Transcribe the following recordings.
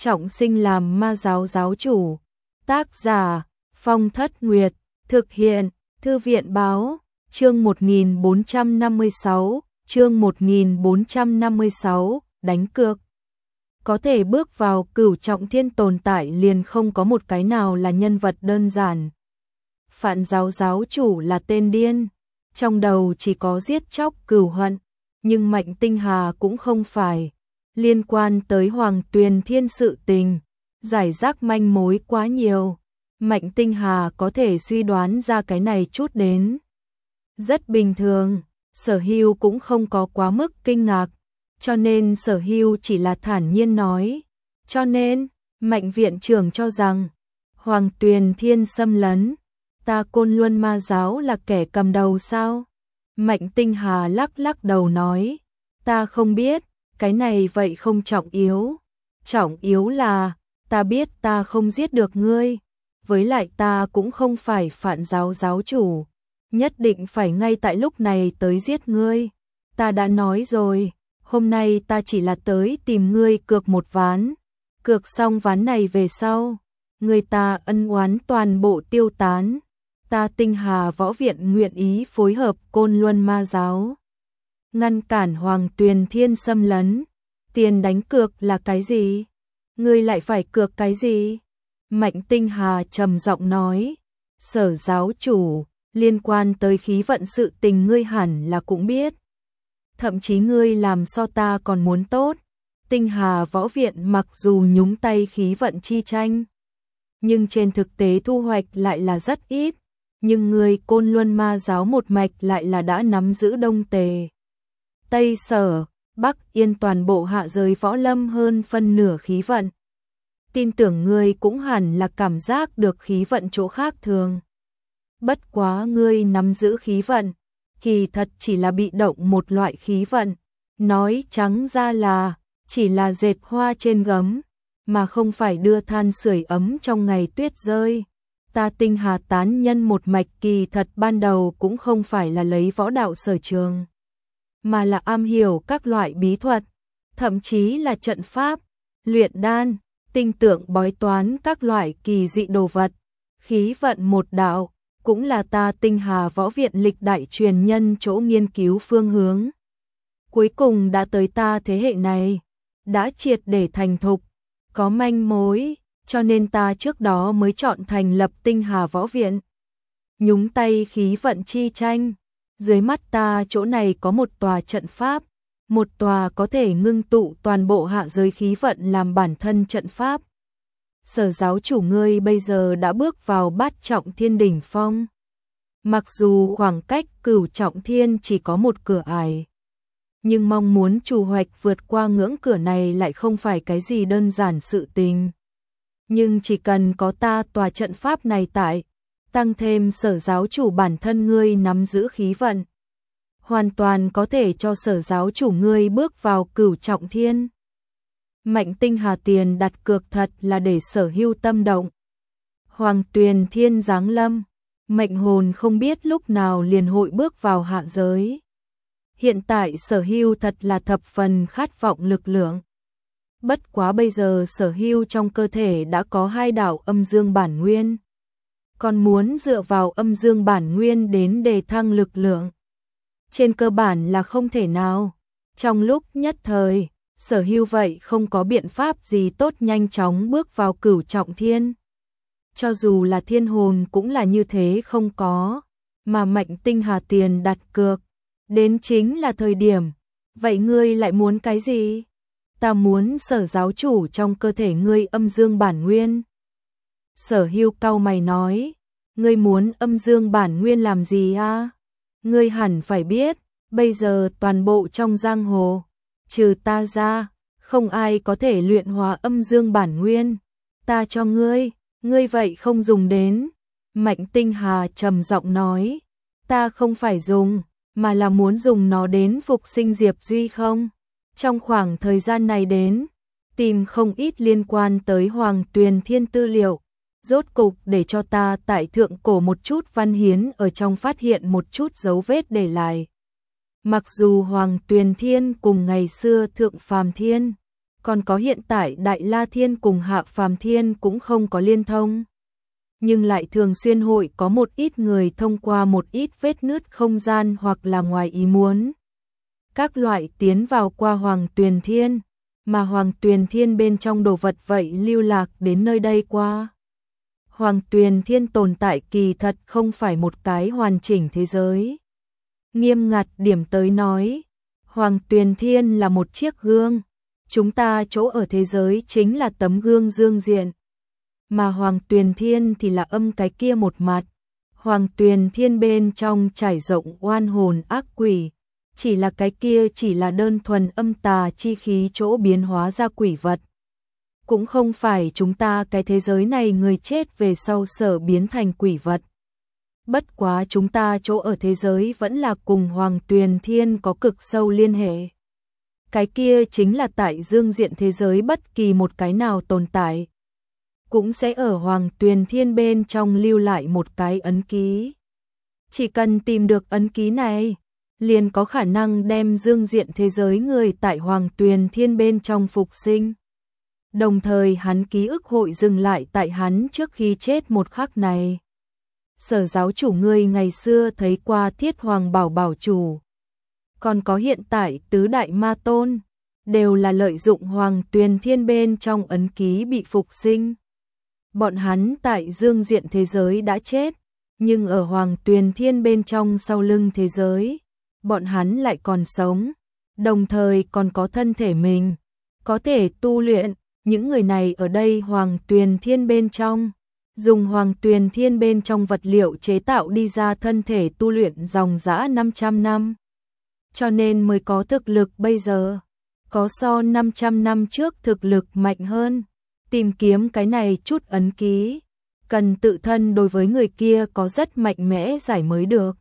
trọng sinh làm ma giáo giáo chủ. Tác giả Phong Thất Nguyệt. Thực hiện Thư viện báo. Chương 1456. Chương 1456. Đánh cược. Có thể bước vào Cửu Trọng Thiên tồn tại liền không có một cái nào là nhân vật đơn giản. Phạn giáo giáo chủ là tên điên, trong đầu chỉ có giết chóc cửu hận, nhưng Mạnh Tinh Hà cũng không phải. Liên quan tới Hoàng Tuyền Thiên sự tình, giải rác manh mối quá nhiều, Mạnh Tinh Hà có thể suy đoán ra cái này chút đến. Rất bình thường, Sở Hưu cũng không có quá mức kinh ngạc, cho nên Sở Hưu chỉ là thản nhiên nói. Cho nên, Mạnh viện trưởng cho rằng, Hoàng Tuyền Thiên xâm lấn, ta Côn Luân Ma giáo là kẻ cầm đầu sao? Mạnh Tinh Hà lắc lắc đầu nói, ta không biết, cái này vậy không trọng yếu. Trọng yếu là, ta biết ta không giết được ngươi, với lại ta cũng không phải Phạn giáo giáo chủ, nhất định phải ngay tại lúc này tới giết ngươi. Ta đã nói rồi, hôm nay ta chỉ là tới tìm ngươi cược một ván, cược xong ván này về sau, người ta ân oán toàn bộ tiêu tán. Ta Tinh Hà Võ Viện nguyện ý phối hợp Côn Luân Ma giáo, ngăn cản Hoàng Tuyền Thiên xâm lấn. Tiền đánh cược là cái gì? Ngươi lại phải cược cái gì? Mạnh Tinh Hà trầm giọng nói, Sở giáo chủ, liên quan tới khí vận sự tình ngươi hẳn là cũng biết. Thậm chí ngươi làm so ta còn muốn tốt. Tinh Hà Võ Viện mặc dù nhúng tay khí vận chi tranh, nhưng trên thực tế thu hoạch lại là rất ít. Nhưng người Côn Luân Ma giáo một mạch lại là đã nắm giữ Đông Tề, Tây Sở, Bắc Yên toàn bộ hạ giới võ lâm hơn phân nửa khí vận. Tin tưởng ngươi cũng hẳn là cảm giác được khí vận chỗ khác thường. Bất quá ngươi nắm giữ khí vận, kỳ thật chỉ là bị động một loại khí vận. Nói trắng ra là, chỉ là dệt hoa trên gấm, mà không phải đưa than sưởi ấm trong ngày tuyết rơi. Ta Tinh Hà tán nhân một mạch kỳ thật ban đầu cũng không phải là lấy võ đạo sở trường, mà là am hiểu các loại bí thuật, thậm chí là trận pháp, luyện đan, tinh tượng bói toán các loại kỳ dị đồ vật. Khí vận một đạo, cũng là ta Tinh Hà Võ Viện lịch đại truyền nhân chỗ nghiên cứu phương hướng. Cuối cùng đã tới ta thế hệ này, đã triệt để thành thục, có manh mối. Cho nên ta trước đó mới chọn thành lập Tinh Hà Võ Viện. Nhúng tay khí vận chi tranh. Dưới mắt ta chỗ này có một tòa trận pháp, một tòa có thể ngưng tụ toàn bộ hạ giới khí vận làm bản thân trận pháp. Sở giáo chủ ngươi bây giờ đã bước vào bát trọng thiên đỉnh phong. Mặc dù khoảng cách Cửu Trọng Thiên chỉ có một cửa ải, nhưng mong muốn trù hoạch vượt qua ngưỡng cửa này lại không phải cái gì đơn giản sự tình. Nhưng chỉ cần có ta tòa trận pháp này tại, tăng thêm Sở giáo chủ bản thân ngươi nắm giữ khí vận, hoàn toàn có thể cho Sở giáo chủ ngươi bước vào Cửu Trọng Thiên. Mạnh Tinh Hà tiền đặt cược thật là để Sở Hưu tâm động. Hoàng Tuyền Thiên giáng lâm, mệnh hồn không biết lúc nào liền hội bước vào hạ giới. Hiện tại Sở Hưu thật là thập phần khát vọng lực lượng. Bất quá bây giờ Sở Hưu trong cơ thể đã có 2 đạo âm dương bản nguyên, còn muốn dựa vào âm dương bản nguyên đến đề thăng lực lượng, trên cơ bản là không thể nào. Trong lúc nhất thời, Sở Hưu vậy không có biện pháp gì tốt nhanh chóng bước vào Cửu Trọng Thiên. Cho dù là thiên hồn cũng là như thế không có, mà Mạnh Tinh Hà tiền đặt cược, đến chính là thời điểm. Vậy ngươi lại muốn cái gì? Ta muốn Sở giáo chủ trong cơ thể ngươi âm dương bản nguyên. Sở Hưu cau mày nói, ngươi muốn âm dương bản nguyên làm gì a? Ngươi hẳn phải biết, bây giờ toàn bộ trong giang hồ, trừ ta ra, không ai có thể luyện hóa âm dương bản nguyên. Ta cho ngươi, ngươi vậy không dùng đến. Mạnh Tinh Hà trầm giọng nói, ta không phải dùng, mà là muốn dùng nó đến phục sinh Diệp Duy không? Trong khoảng thời gian này đến, tìm không ít liên quan tới Hoàng Tuyền Thiên tư liệu, rốt cục để cho ta tại thượng cổ một chút văn hiến ở trong phát hiện một chút dấu vết để lại. Mặc dù Hoàng Tuyền Thiên cùng ngày xưa Thượng Phàm Thiên Còn có hiện tại Đại La Thiên cùng Hạ Phàm Thiên cũng không có liên thông. Nhưng lại thường xuyên hội có một ít người thông qua một ít vết nứt không gian hoặc là ngoài ý muốn. Các loại tiến vào qua Hoàng Tuyền Thiên, mà Hoàng Tuyền Thiên bên trong đồ vật vậy lưu lạc đến nơi đây qua. Hoàng Tuyền Thiên tồn tại kỳ thật không phải một cái hoàn chỉnh thế giới. Nghiêm ngặt điểm tới nói, Hoàng Tuyền Thiên là một chiếc gương, chúng ta chỗ ở thế giới chính là tấm gương dương diện. Mà Hoàng Tuyền Thiên thì là âm cái kia một mặt. Hoàng Tuyền Thiên bên trong trải rộng oan hồn ác quỷ, chỉ là cái kia chỉ là đơn thuần âm tà chi khí chỗ biến hóa ra quỷ vật. Cũng không phải chúng ta cái thế giới này người chết về sau sở biến thành quỷ vật. Bất quá chúng ta chỗ ở thế giới vẫn là cùng Hoàng Tuyền Thiên có cực sâu liên hệ. Cái kia chính là tại dương diện thế giới bất kỳ một cái nào tồn tại, cũng sẽ ở Hoàng Tuyền Thiên bên trong lưu lại một cái ấn ký. Chỉ cần tìm được ấn ký này, liền có khả năng đem dương diện thế giới người tại Hoàng Tuyền Thiên bên trong phục sinh. Đồng thời hắn ký ức hội dừng lại tại hắn trước khi chết một khắc này. Sở giáo chủ ngươi ngày xưa thấy qua Thiết Hoàng Bảo Bảo chủ, còn có hiện tại tứ đại ma tôn, đều là lợi dụng Hoàng Tuyền Thiên bên trong ấn ký bị phục sinh. Bọn hắn tại dương diện thế giới đã chết, nhưng ở Hoàng Tuyền Thiên bên trong sau lưng thế giới, bọn hắn lại còn sống, đồng thời còn có thân thể mình, có thể tu luyện. Những người này ở đây Hoàng Tuyền Thiên bên trong, dùng Hoàng Tuyền Thiên bên trong vật liệu chế tạo đi ra thân thể tu luyện dòng dã 500 năm. Cho nên mới có thực lực bây giờ, có so 500 năm trước thực lực mạnh hơn. Tìm kiếm cái này chút ấn ký, cần tự thân đối với người kia có rất mạnh mẽ giải mới được.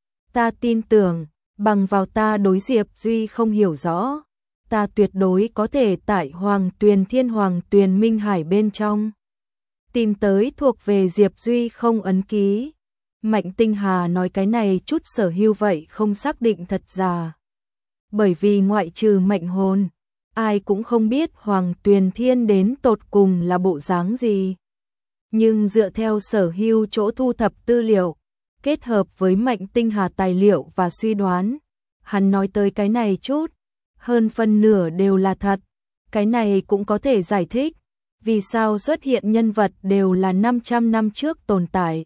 Ta tin tưởng, bằng vào ta đối Diệp Duy không hiểu rõ, ta tuyệt đối có thể tại Hoàng Tuyền Thiên Hoàng Tuyền Minh Hải bên trong tìm tới thuộc về Diệp Duy không ấn ký. Mạnh Tinh Hà nói cái này chút sở hữu vậy không xác định thật giả. Bởi vì ngoại trừ mệnh hồn, ai cũng không biết Hoàng Tuyền Thiên đến tột cùng là bộ dáng gì. Nhưng dựa theo sở hữu chỗ thu thập tư liệu, kết hợp với Mạnh Tinh Hà tài liệu và suy đoán, hắn nói tới cái này chút, hơn phân nửa đều là thật. Cái này cũng có thể giải thích vì sao xuất hiện nhân vật đều là 500 năm trước tồn tại.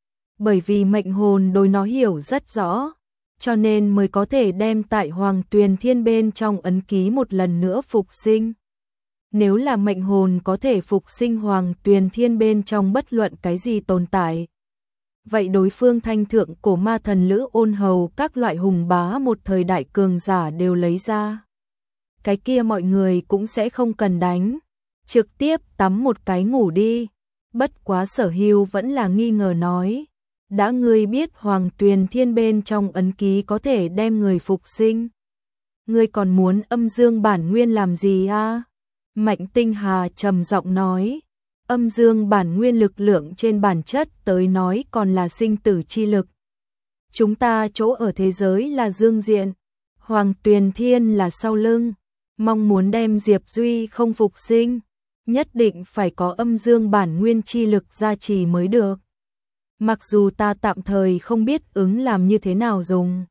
Bởi vì mệnh hồn đối nó hiểu rất rõ, cho nên mới có thể đem tại Hoàng Tuyền Thiên bên trong ấn ký một lần nữa phục sinh. Nếu là mệnh hồn có thể phục sinh Hoàng Tuyền Thiên bên trong bất luận cái gì tồn tại, vậy đối phương thanh thượng cổ ma thần Lữ Ôn Hầu các loại hùng bá một thời đại cường giả đều lấy ra. Cái kia mọi người cũng sẽ không cần đánh, trực tiếp tắm một cái ngủ đi. Bất quá Sở Hưu vẫn là nghi ngờ nói, đã ngươi biết Hoàng Tuyền Thiên bên trong ấn ký có thể đem người phục sinh, ngươi còn muốn âm dương bản nguyên làm gì a? Mạnh Tinh Hà trầm giọng nói, âm dương bản nguyên lực lượng trên bản chất tới nói còn là sinh tử chi lực. Chúng ta chỗ ở thế giới là dương diện, Hoàng Tuyền Thiên là sau lưng, mong muốn đem Diệp Duy không phục sinh, nhất định phải có âm dương bản nguyên chi lực gia trì mới được. Mặc dù ta tạm thời không biết ứng làm như thế nào dùng,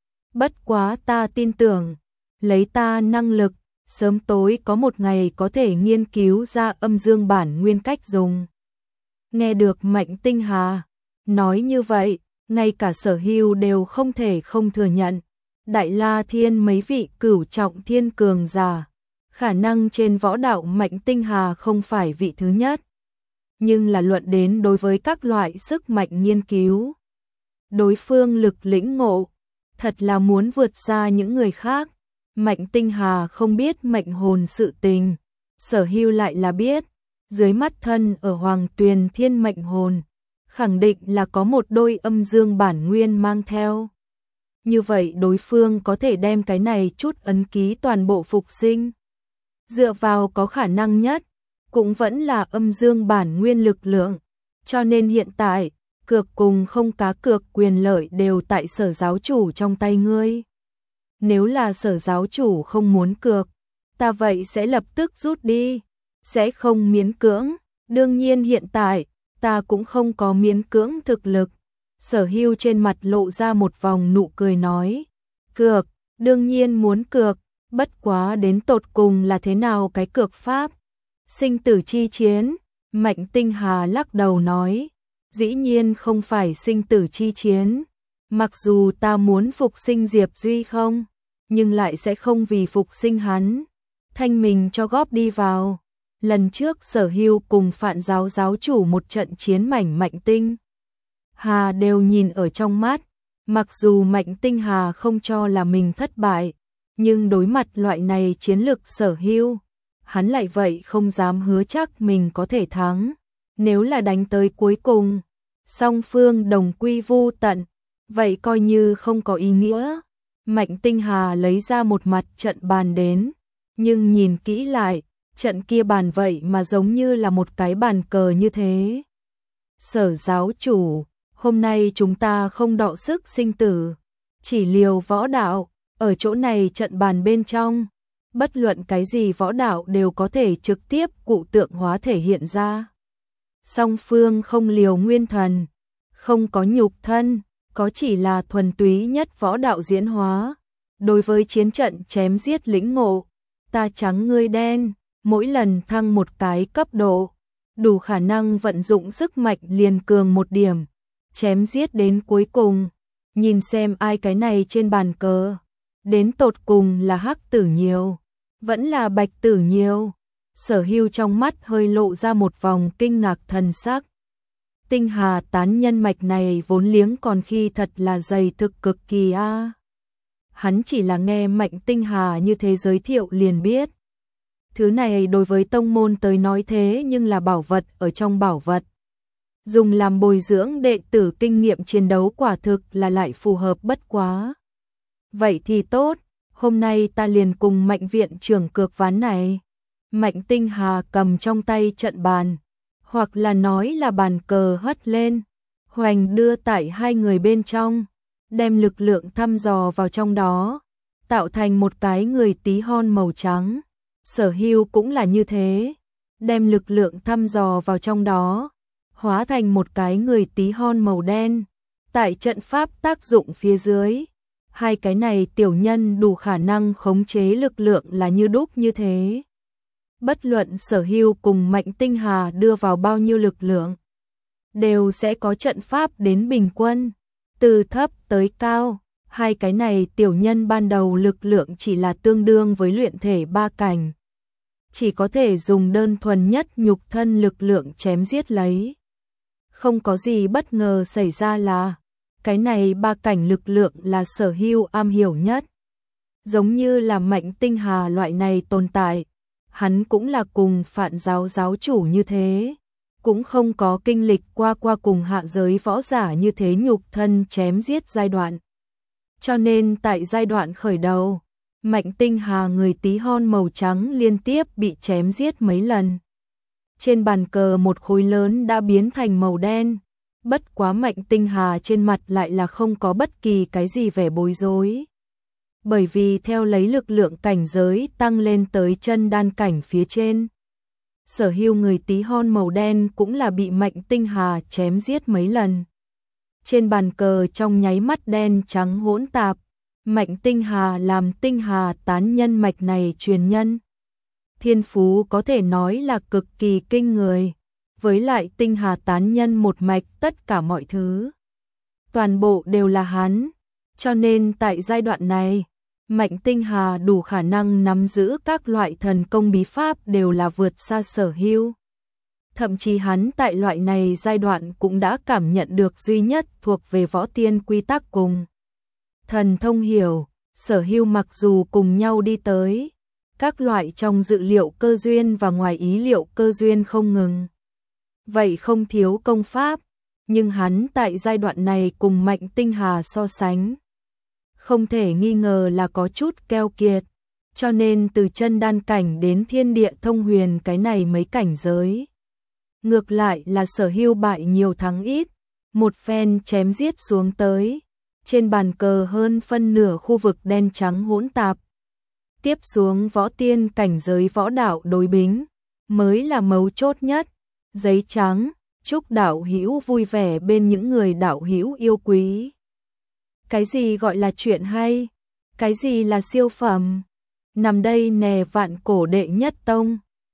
bất quá ta tin tưởng, lấy ta năng lực, sớm tối có một ngày có thể nghiên cứu ra âm dương bản nguyên cách dùng. Nghe được Mạnh Tinh Hà nói như vậy, ngay cả Sở Hưu đều không thể không thừa nhận. Đại La Thiên mấy vị cửu trọng thiên cường giả, khả năng trên võ đạo Mạnh Tinh Hà không phải vị thứ nhất. Nhưng là luận đến đối với các loại sức mạnh nghiên cứu, đối phương lực lĩnh ngộ, thật là muốn vượt xa những người khác. Mạnh Tinh Hà không biết mệnh hồn sự tình, Sở Hưu lại là biết, dưới mắt thân ở Hoàng Tuyền Thiên mệnh hồn, khẳng định là có một đôi âm dương bản nguyên mang theo. Như vậy đối phương có thể đem cái này chút ấn ký toàn bộ phục sinh. Dựa vào có khả năng nhất, cũng vẫn là âm dương bản nguyên lực lượng, cho nên hiện tại, cược cùng không cá cược quyền lợi đều tại Sở giáo chủ trong tay ngươi. Nếu là Sở giáo chủ không muốn cược, ta vậy sẽ lập tức rút đi, sẽ không miễn cưỡng, đương nhiên hiện tại, ta cũng không có miễn cưỡng thực lực. Sở Hưu trên mặt lộ ra một vòng nụ cười nói, cược, đương nhiên muốn cược, bất quá đến tột cùng là thế nào cái cược pháp? Sinh tử chi chiến, Mạnh Tinh Hà lắc đầu nói, dĩ nhiên không phải sinh tử chi chiến, mặc dù ta muốn phục sinh Diệp Duy không, nhưng lại sẽ không vì phục sinh hắn, thanh mình cho góp đi vào. Lần trước Sở Hưu cùng Phạn giáo giáo chủ một trận chiến Mạnh Tinh Hà đều nhìn ở trong mắt, mặc dù Mạnh Tinh Hà không cho là mình thất bại, nhưng đối mặt loại này chiến lực Sở Hưu, hắn lại vậy không dám hứa chắc mình có thể thắng. Nếu là đánh tới cuối cùng, song phương đồng quy vu tận, vậy coi như không có ý nghĩa. Mạnh Tinh Hà lấy ra một mặt trận bàn đến, nhưng nhìn kỹ lại, trận kia bàn vậy mà giống như là một cái bàn cờ như thế. Sở giáo chủ, hôm nay chúng ta không đọ sức sinh tử, chỉ liều võ đạo, ở chỗ này trận bàn bên trong, bất luận cái gì võ đạo đều có thể trực tiếp cụ tượng hóa thể hiện ra. Song phương không liều nguyên thần, không có nhục thân, có chỉ là thuần túy nhất võ đạo diễn hóa. Đối với chiến trận chém giết lĩnh ngộ, ta trắng ngươi đen, mỗi lần thăng một cái cấp độ, đủ khả năng vận dụng sức mạnh liền cường một điểm, chém giết đến cuối cùng, nhìn xem ai cái này trên bàn cờ, đến tột cùng là hắc tử nhiều, vẫn là bạch tử nhiều. Sở Hưu trong mắt hơi lộ ra một vòng kinh ngạc thần sắc. Tinh Hà tán nhân mạch này vốn liếng còn khi thật là dày thực cực kỳ a. Hắn chỉ là nghe Mạnh Tinh Hà như thế giới thiệu liền biết. Thứ này đối với tông môn tới nói thế nhưng là bảo vật ở trong bảo vật. Dùng làm bồi dưỡng đệ tử kinh nghiệm chiến đấu quả thực là lại phù hợp bất quá. Vậy thì tốt, hôm nay ta liền cùng Mạnh viện trưởng cược ván này. Mạnh Tinh Hà cầm trong tay trận bàn, hoặc là nói là bàn cờ hất lên, hoành đưa tại hai người bên trong, đem lực lượng thăm dò vào trong đó, tạo thành một cái người tí hon màu trắng. Sở Hưu cũng là như thế, đem lực lượng thăm dò vào trong đó, hóa thành một cái người tí hon màu đen. Tại trận pháp tác dụng phía dưới, hai cái này tiểu nhân đủ khả năng khống chế lực lượng là như đúc như thế. Bất luận Sở Hưu cùng Mạnh Tinh Hà đưa vào bao nhiêu lực lượng, đều sẽ có trận pháp đến bình quân, từ thấp tới cao. Hai cái này tiểu nhân ban đầu lực lượng chỉ là tương đương với luyện thể 3 cảnh, chỉ có thể dùng đơn thuần nhất nhục thân lực lượng chém giết lấy. Không có gì bất ngờ xảy ra là, cái này 3 cảnh lực lượng là Sở Hưu am hiểu nhất. Giống như là Mạnh Tinh Hà loại này tồn tại, hắn cũng là cùng Phạn giáo giáo chủ như thế, cũng không có kinh lịch qua cùng hạ giới võ giả như thế nhục thân chém giết giai đoạn. Cho nên tại giai đoạn khởi đầu, Mạnh Tinh Hà người tí hon màu trắng liên tiếp bị chém giết mấy lần. Trên bàn cờ một khối lớn đã biến thành màu đen, bất quá Mạnh Tinh Hà trên mặt lại là không có bất kỳ cái gì vẻ bối rối. Bởi vì theo lấy lực lượng cảnh giới tăng lên tới chân đan cảnh phía trên, Sở Hưu người tí hon màu đen cũng là bị Mạnh Tinh Hà chém giết mấy lần. Trên bàn cờ trong nháy mắt đen trắng hỗn tạp, Mạnh Tinh Hà làm Tinh Hà tán nhân mạch này truyền nhân. Thiên phú có thể nói là cực kỳ kinh người, với lại Tinh Hà tán nhân một mạch tất cả mọi thứ, toàn bộ đều là hắn, cho nên tại giai đoạn này, Mạnh Tinh Hà đủ khả năng nắm giữ các loại thần công bí pháp đều là vượt xa Sở Hưu. Thậm chí hắn tại loại này giai đoạn cũng đã cảm nhận được duy nhất thuộc về võ tiên quy tắc cùng thần thông hiểu. Sở Hưu mặc dù cùng nhau đi tới, các loại trong dự liệu cơ duyên và ngoài ý liệu cơ duyên không ngừng. Vậy không thiếu công pháp, nhưng hắn tại giai đoạn này cùng Mạnh Tinh Hà so sánh, không thể nghi ngờ là có chút keo kiệt, cho nên từ chân đan cảnh đến thiên địa thông huyền cái này mấy cảnh giới. Ngược lại là Sở Hưu bại nhiều thắng ít, một phen chém giết xuống tới, trên bàn cờ hơn phân nửa khu vực đen trắng hỗn tạp. Tiếp xuống võ tiên cảnh giới võ đạo đối bính mới là mấu chốt nhất. Giấy trắng, chúc đạo hữu vui vẻ bên những người đạo hữu yêu quý. Cái gì gọi là chuyện hay? Cái gì là siêu phẩm? Nằm đây nè vạn cổ đệ nhất tông.